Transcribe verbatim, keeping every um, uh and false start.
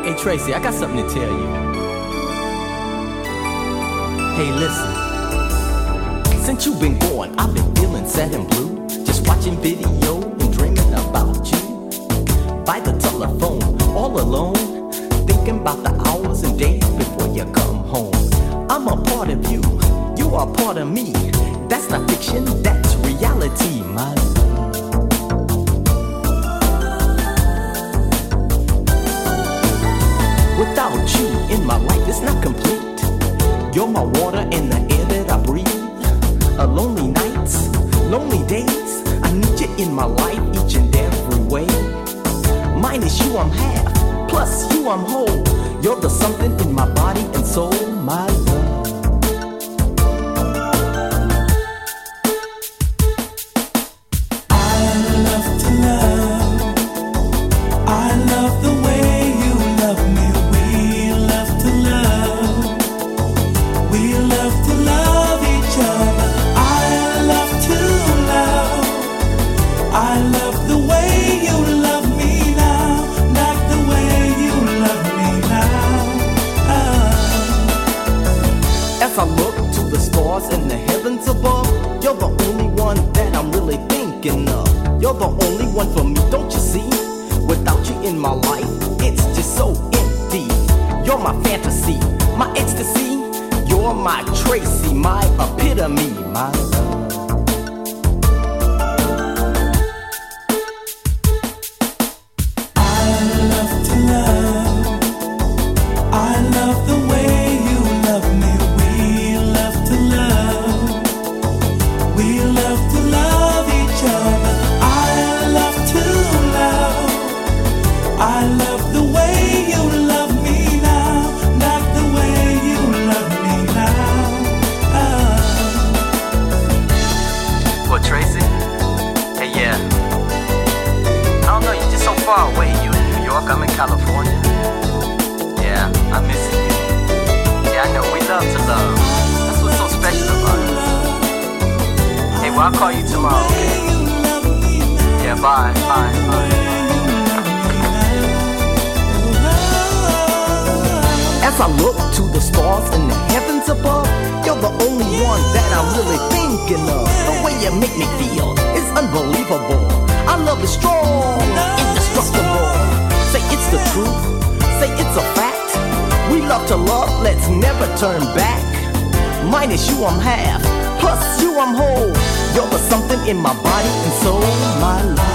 Hey Tracy, I got something to tell you. Hey, listen. Since you've been gone, I've been feeling sad and blue. Just watching video and dreaming about you. By the telephone, all alone, thinking about the hours and days before you come home. I'm a part of you, you are part of me. That's not fiction, that's reality, my love. Without you in my life, it's not complete. You're my water and the air that I breathe. A lonely nights, lonely days, I need you in my life each and every way. Minus you, I'm half, plus you, I'm whole. You're the something in my body and soul, my love. As I look to the stars in the heavens above, you're the only one that I'm really thinking of. You're the only one for me, don't you see? Without you in my life, it's just so empty. You're my fantasy, my ecstasy. You're my Tracy, my epitome, my love. Far away, you in New York, I'm in California. Yeah, I'm missing you. Yeah, I know, we love to love. That's what's so special about it. Hey, well, I'll call you tomorrow, okay? Yeah, bye, bye, bye. As I look to the stars in the heavens above, you're the only one that I'm really thinking of. The way you make me feel is unbelievable. Our love is strong, indestructible. Say it's the truth, say it's a fact. We love to love, let's never turn back. Minus you, I'm half, plus you, I'm whole. You're the something in my body and soul, my life.